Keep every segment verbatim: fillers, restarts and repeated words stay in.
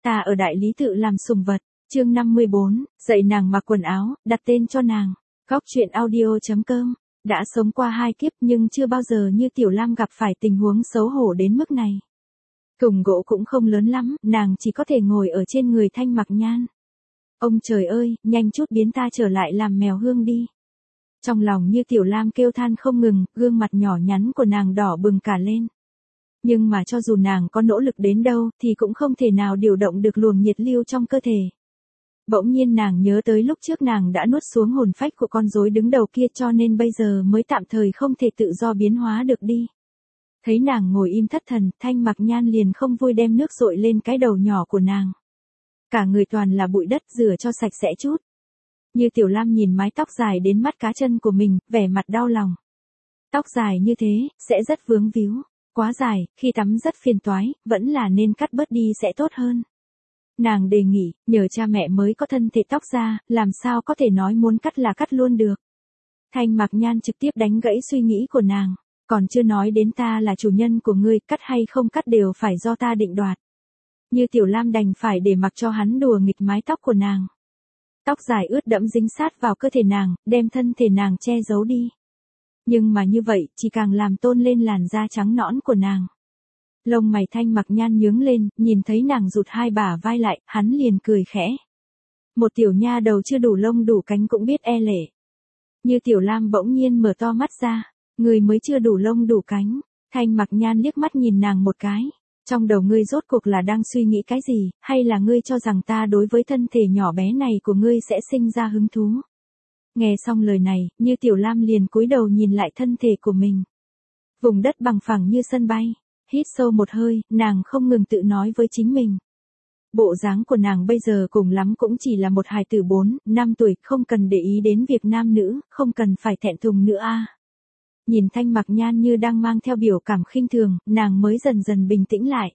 Ta ở đại lý tự làm sùng vật, chương năm mươi bốn, dạy nàng mặc quần áo, đặt tên cho nàng. Góc truyện audio chấm com. Đã sống qua hai kiếp nhưng chưa bao giờ như Tiểu Lam gặp phải tình huống xấu hổ đến mức này. Thùng gỗ cũng không lớn lắm, nàng chỉ có thể ngồi ở trên người Thanh Mặc Nhan. Ông trời ơi, nhanh chút biến ta trở lại làm mèo hương đi. Trong lòng như Tiểu Lam kêu than không ngừng, gương mặt nhỏ nhắn của nàng đỏ bừng cả lên. Nhưng mà cho dù nàng có nỗ lực đến đâu thì cũng không thể nào điều động được luồng nhiệt lưu trong cơ thể. Bỗng nhiên nàng nhớ tới lúc trước nàng đã nuốt xuống hồn phách của con rối đứng đầu kia cho nên bây giờ mới tạm thời không thể tự do biến hóa được đi. Thấy nàng ngồi im thất thần, Thanh Mặc Nhan liền không vui đem nước dội lên cái đầu nhỏ của nàng. Cả người toàn là bụi đất, rửa cho sạch sẽ chút. Như Tiểu Lam nhìn mái tóc dài đến mắt cá chân của mình, vẻ mặt đau lòng. Tóc dài như thế, sẽ rất vướng víu. Quá dài, khi tắm rất phiền toái, vẫn là nên cắt bớt đi sẽ tốt hơn. Nàng đề nghị, nhờ cha mẹ mới có thân thể tóc ra, làm sao có thể nói muốn cắt là cắt luôn được. Thanh Mặc Nhan trực tiếp đánh gãy suy nghĩ của nàng. Còn chưa nói đến ta là chủ nhân của ngươi, cắt hay không cắt đều phải do ta định đoạt. Như Tiểu Lam đành phải để mặc cho hắn đùa nghịch mái tóc của nàng. Tóc dài ướt đẫm dính sát vào cơ thể nàng, đem thân thể nàng che giấu đi. Nhưng mà như vậy, chỉ càng làm tôn lên làn da trắng nõn của nàng. Lông mày Thanh Mặc Nhan nhướng lên, nhìn thấy nàng rụt hai bả vai lại, hắn liền cười khẽ. Một tiểu nha đầu chưa đủ lông đủ cánh cũng biết e lệ. Như Tiểu Lam bỗng nhiên mở to mắt ra, người mới chưa đủ lông đủ cánh. Thanh Mặc Nhan liếc mắt nhìn nàng một cái. Trong đầu ngươi rốt cuộc là đang suy nghĩ cái gì, hay là ngươi cho rằng ta đối với thân thể nhỏ bé này của ngươi sẽ sinh ra hứng thú? Nghe xong lời này, Như Tiểu Lam liền cúi đầu nhìn lại thân thể của mình. Vùng đất bằng phẳng như sân bay. Hít sâu một hơi, nàng không ngừng tự nói với chính mình. Bộ dáng của nàng bây giờ cùng lắm cũng chỉ là một hài tử bốn, năm tuổi, không cần để ý đến việc nam nữ, không cần phải thẹn thùng nữa a. Nhìn Thanh Mặc Nhan như đang mang theo biểu cảm khinh thường, nàng mới dần dần bình tĩnh lại.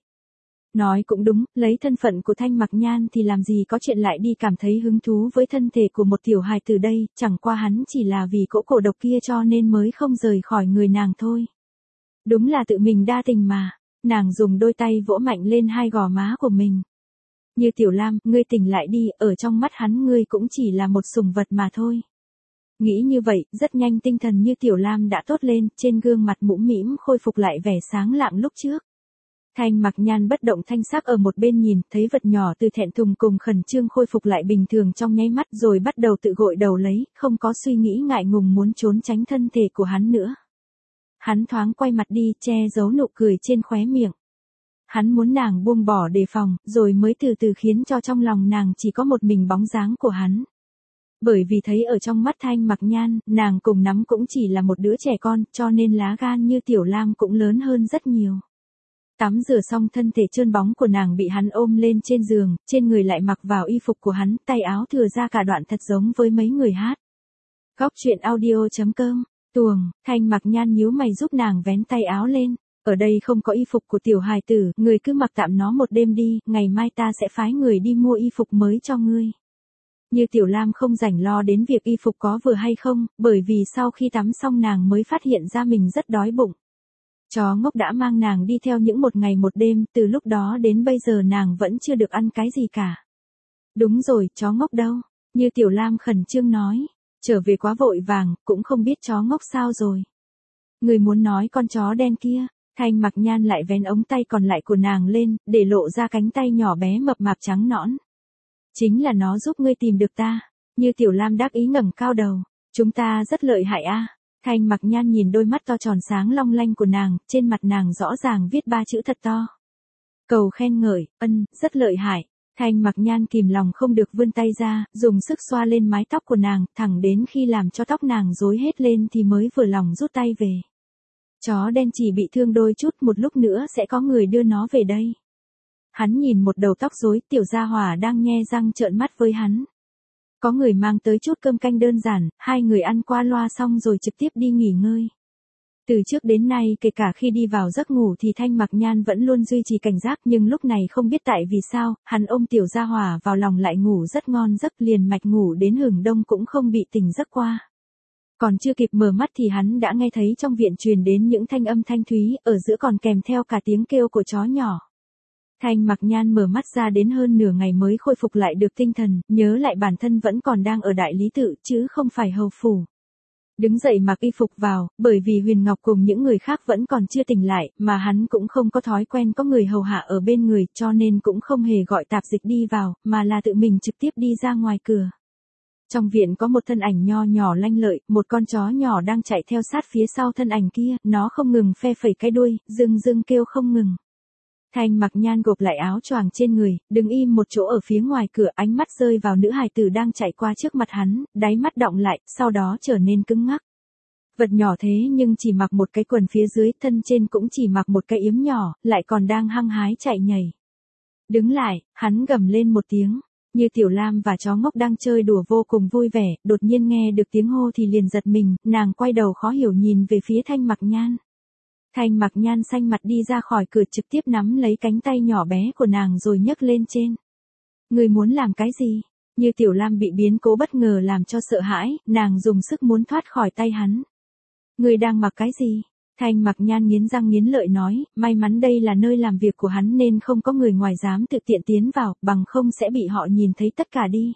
Nói cũng đúng, lấy thân phận của Thanh Mặc Nhan thì làm gì có chuyện lại đi cảm thấy hứng thú với thân thể của một tiểu hài từ đây, chẳng qua hắn chỉ là vì cỗ cổ độc kia cho nên mới không rời khỏi người nàng thôi. Đúng là tự mình đa tình mà. Nàng dùng đôi tay vỗ mạnh lên hai gò má của mình. Như Tiểu Lam, ngươi tỉnh lại đi, ở trong mắt hắn ngươi cũng chỉ là một sùng vật mà thôi. Nghĩ như vậy, rất nhanh tinh thần Như Tiểu Lam đã tốt lên, trên gương mặt mũm mĩm khôi phục lại vẻ sáng lạng lúc trước. Thanh Mặc Nhan bất động thanh sắc ở một bên nhìn, thấy vật nhỏ từ thẹn thùng cùng khẩn trương khôi phục lại bình thường trong nháy mắt rồi bắt đầu tự gội đầu lấy, không có suy nghĩ ngại ngùng muốn trốn tránh thân thể của hắn nữa. Hắn thoáng quay mặt đi, che giấu nụ cười trên khóe miệng. Hắn muốn nàng buông bỏ đề phòng, rồi mới từ từ khiến cho trong lòng nàng chỉ có một mình bóng dáng của hắn. Bởi vì thấy ở trong mắt Thanh Mặc Nhan, nàng cùng nắm cũng chỉ là một đứa trẻ con, cho nên lá gan Như Tiểu Lam cũng lớn hơn rất nhiều. Tắm rửa xong thân thể trơn bóng của nàng bị hắn ôm lên trên giường, trên người lại mặc vào y phục của hắn, tay áo thừa ra cả đoạn thật giống với mấy người hát. Góc truyện audio chấm com. Tuồng, Thanh Mặc Nhan nhíu mày giúp nàng vén tay áo lên. Ở đây không có y phục của tiểu hài tử, người cứ mặc tạm nó một đêm đi, ngày mai ta sẽ phái người đi mua y phục mới cho ngươi. Như Tiểu Lam không rảnh lo đến việc y phục có vừa hay không, bởi vì sau khi tắm xong nàng mới phát hiện ra mình rất đói bụng. Chó ngốc đã mang nàng đi theo những một ngày một đêm, từ lúc đó đến bây giờ nàng vẫn chưa được ăn cái gì cả. Đúng rồi, chó ngốc đâu? Như Tiểu Lam khẩn trương nói. Trở về quá vội vàng, cũng không biết chó ngốc sao rồi. Người muốn nói con chó đen kia. Thanh Mặc Nhan lại vén ống tay còn lại của nàng lên, để lộ ra cánh tay nhỏ bé mập mạp trắng nõn. Chính là nó giúp ngươi tìm được ta. Như Tiểu Lam đắc ý ngẩng cao đầu. Chúng ta rất lợi hại a. Thanh Mặc Nhan nhìn đôi mắt to tròn sáng long lanh của nàng, trên mặt nàng rõ ràng viết ba chữ thật to. Cầu khen ngợi, ân, rất lợi hại. Thanh Mặc Nhan kìm lòng không được vươn tay ra, dùng sức xoa lên mái tóc của nàng, thẳng đến khi làm cho tóc nàng rối hết lên thì mới vừa lòng rút tay về. Chó đen chỉ bị thương đôi chút, một lúc nữa sẽ có người đưa nó về đây. Hắn nhìn một đầu tóc rối, tiểu gia hỏa đang nhe răng trợn mắt với hắn. Có người mang tới chút cơm canh đơn giản, hai người ăn qua loa xong rồi trực tiếp đi nghỉ ngơi. Từ trước đến nay kể cả khi đi vào giấc ngủ thì Thanh Mặc Nhan vẫn luôn duy trì cảnh giác, nhưng lúc này không biết tại vì sao, hắn ôm tiểu gia hỏa vào lòng lại ngủ rất ngon giấc, liền mạch ngủ đến hừng đông cũng không bị tỉnh giấc qua. Còn chưa kịp mở mắt thì hắn đã nghe thấy trong viện truyền đến những thanh âm thanh thúy, ở giữa còn kèm theo cả tiếng kêu của chó nhỏ. Thanh Mặc Nhan mở mắt ra đến hơn nửa ngày mới khôi phục lại được tinh thần, nhớ lại bản thân vẫn còn đang ở đại lý tự chứ không phải hầu phủ. Đứng dậy mặc y phục vào, bởi vì Huyền Ngọc cùng những người khác vẫn còn chưa tỉnh lại, mà hắn cũng không có thói quen có người hầu hạ ở bên người, cho nên cũng không hề gọi tạp dịch đi vào, mà là tự mình trực tiếp đi ra ngoài cửa. Trong viện có một thân ảnh nho nhỏ lanh lợi, một con chó nhỏ đang chạy theo sát phía sau thân ảnh kia, nó không ngừng phe phẩy cái đuôi, rưng rưng kêu không ngừng. Thanh Mặc Nhan gộp lại áo choàng trên người, đứng im một chỗ ở phía ngoài cửa, ánh mắt rơi vào nữ hài tử đang chạy qua trước mặt hắn, đáy mắt đọng lại, sau đó trở nên cứng ngắc. Vật nhỏ thế nhưng chỉ mặc một cái quần phía dưới, thân trên cũng chỉ mặc một cái yếm nhỏ, lại còn đang hăng hái chạy nhảy. Đứng lại, hắn gầm lên một tiếng. Như Tiểu Lam và chó ngốc đang chơi đùa vô cùng vui vẻ, đột nhiên nghe được tiếng hô thì liền giật mình, nàng quay đầu khó hiểu nhìn về phía Thanh Mặc Nhan. Thanh Mặc Nhan xanh mặt đi ra khỏi cửa trực tiếp nắm lấy cánh tay nhỏ bé của nàng rồi nhấc lên trên. Người muốn làm cái gì? Như Tiểu Lam bị biến cố bất ngờ làm cho sợ hãi, nàng dùng sức muốn thoát khỏi tay hắn. Người đang mặc cái gì? Thanh Mặc Nhan nghiến răng nghiến lợi nói, may mắn đây là nơi làm việc của hắn nên không có người ngoài dám tự tiện tiến vào, bằng không sẽ bị họ nhìn thấy tất cả đi.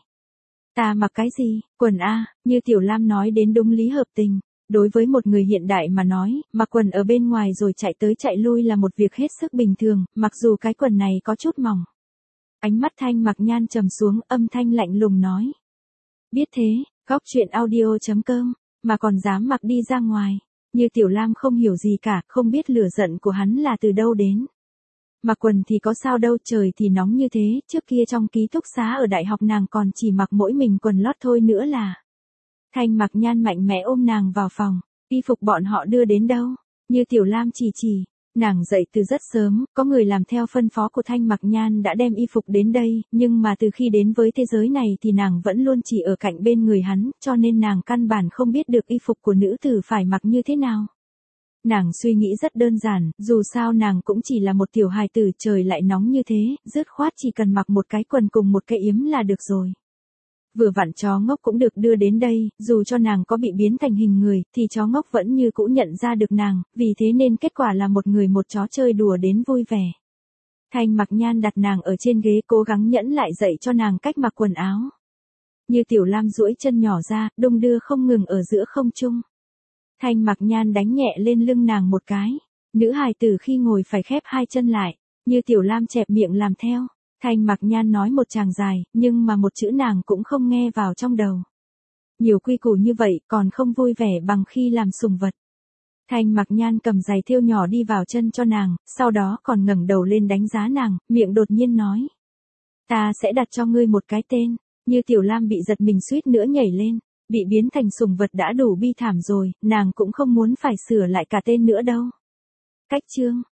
Ta mặc cái gì? Quần a, Như Tiểu Lam nói đến đúng lý hợp tình. Đối với một người hiện đại mà nói, mặc quần ở bên ngoài rồi chạy tới chạy lui là một việc hết sức bình thường, mặc dù cái quần này có chút mỏng. Ánh mắt Thanh Mặc Nhan trầm xuống, âm thanh lạnh lùng nói. Biết thế, góc truyện audio chấm com, mà còn dám mặc đi ra ngoài. Như Tiểu Lam không hiểu gì cả, không biết lửa giận của hắn là từ đâu đến. Mặc quần thì có sao đâu, trời thì nóng như thế, trước kia trong ký túc xá ở đại học nàng còn chỉ mặc mỗi mình quần lót thôi nữa là. Thanh Mặc Nhan mạnh mẽ ôm nàng vào phòng, y phục bọn họ đưa đến đâu? Như Tiểu Lam chỉ chỉ, nàng dậy từ rất sớm, có người làm theo phân phó của Thanh Mặc Nhan đã đem y phục đến đây, nhưng mà từ khi đến với thế giới này thì nàng vẫn luôn chỉ ở cạnh bên người hắn, cho nên nàng căn bản không biết được y phục của nữ tử phải mặc như thế nào. Nàng suy nghĩ rất đơn giản, dù sao nàng cũng chỉ là một tiểu hài tử, trời lại nóng như thế, dứt khoát chỉ cần mặc một cái quần cùng một cái yếm là được rồi. Vừa vặn chó ngốc cũng được đưa đến đây, dù cho nàng có bị biến thành hình người, thì chó ngốc vẫn như cũ nhận ra được nàng, vì thế nên kết quả là một người một chó chơi đùa đến vui vẻ. Thanh Mặc Nhan đặt nàng ở trên ghế cố gắng nhẫn lại dạy cho nàng cách mặc quần áo. Như Tiểu Lam duỗi chân nhỏ ra, đung đưa không ngừng ở giữa không trung. Thanh Mặc Nhan đánh nhẹ lên lưng nàng một cái. Nữ hài tử khi ngồi phải khép hai chân lại. Như Tiểu Lam chẹp miệng làm theo. Thanh Mặc Nhan nói một tràng dài, nhưng mà một chữ nàng cũng không nghe vào trong đầu. Nhiều quy củ như vậy còn không vui vẻ bằng khi làm sùng vật. Thanh Mặc Nhan cầm giày thêu nhỏ đi vào chân cho nàng, sau đó còn ngẩng đầu lên đánh giá nàng, miệng đột nhiên nói. Ta sẽ đặt cho ngươi một cái tên. Như Tiểu Lam bị giật mình suýt nữa nhảy lên. Bị biến thành sùng vật đã đủ bi thảm rồi, nàng cũng không muốn phải sửa lại cả tên nữa đâu. Cách chương